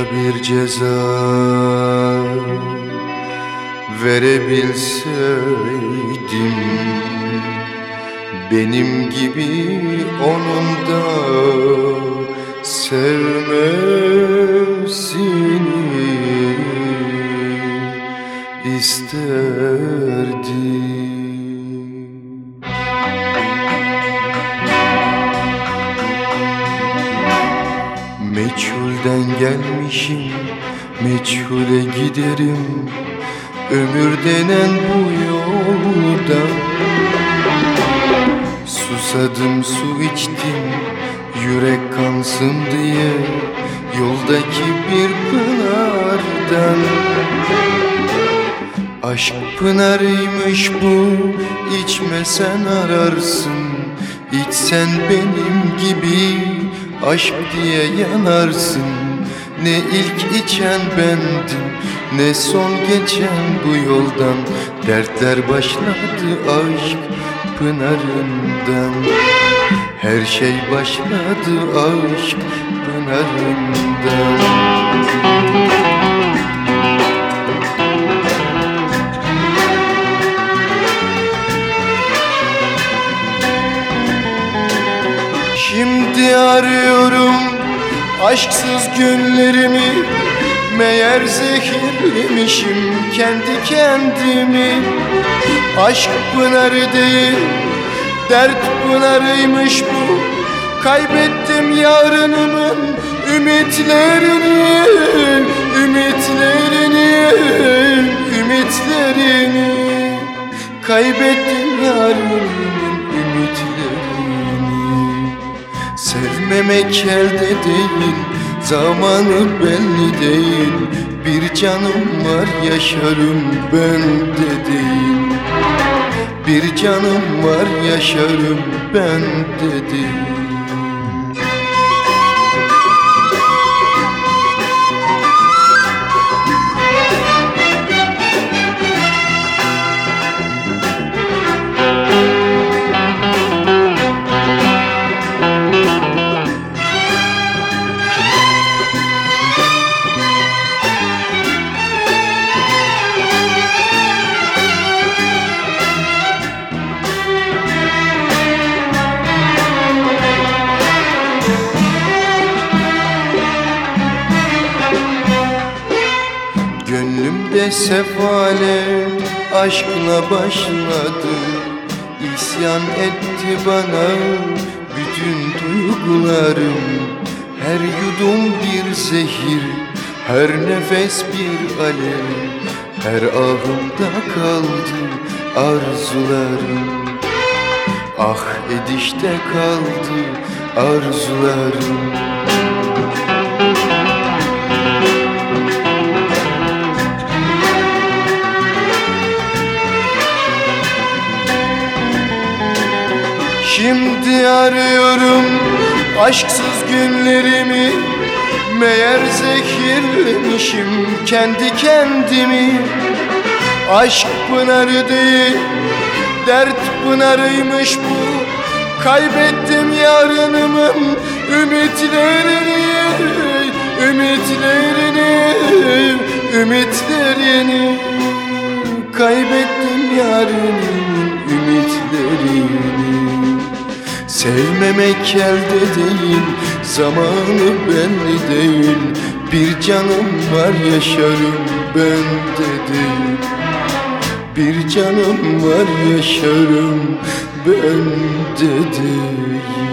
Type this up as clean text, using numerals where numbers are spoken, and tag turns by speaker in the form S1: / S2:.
S1: bir ceza verebilseydim, benim gibi onun da sevmesini isterdim. Meçhulden gelmişim, meçhule giderim. Ömür denen bu yolda susadım, su içtim, yürek kansın diye yoldaki bir pınardan. Aşk pınarıymış bu, içmesen ararsın. İçsen benim gibi aşk diye yanarsın. Ne ilk içen bendim, ne son geçen bu yoldan. Dertler başladı aşk pınarından. Her şey başladı aşk pınarından. Şimdi arıyorum aşksız günlerimi, meğer zehirlemişim kendi kendimi. Aşk pınarı değil, dert pınarıymış bu. Kaybettim yarınımın ümitlerini, ümitlerini, ümitlerini. Kaybettim yarınımın ümitlerini. Sevmemek elde değil, zamanı belli değil. Bir canım var, yaşarım ben de değil. Bir canım var, yaşarım ben de değil. Gönlümde sefalet aşkla başladı. İsyan etti bana bütün duygularım. Her yudum bir zehir, her nefes bir alev. Her ahımda kaldı arzularım. Ah edişte kaldı arzularım. Şimdi arıyorum aşksız günlerimi, meğer zehirlemişim kendi kendimi. Aşk pınarı değil, dert pınarıymış bu. Kaybettim yarınımın ümitlerini, ümitlerini, ümitlerini. Kaybettim yarınımın ümitlerini. Sevmemek elde değil, zamanı belli değil. Bir canım var, yaşarım ben de değil. Bir canım var, yaşarım ben de değil.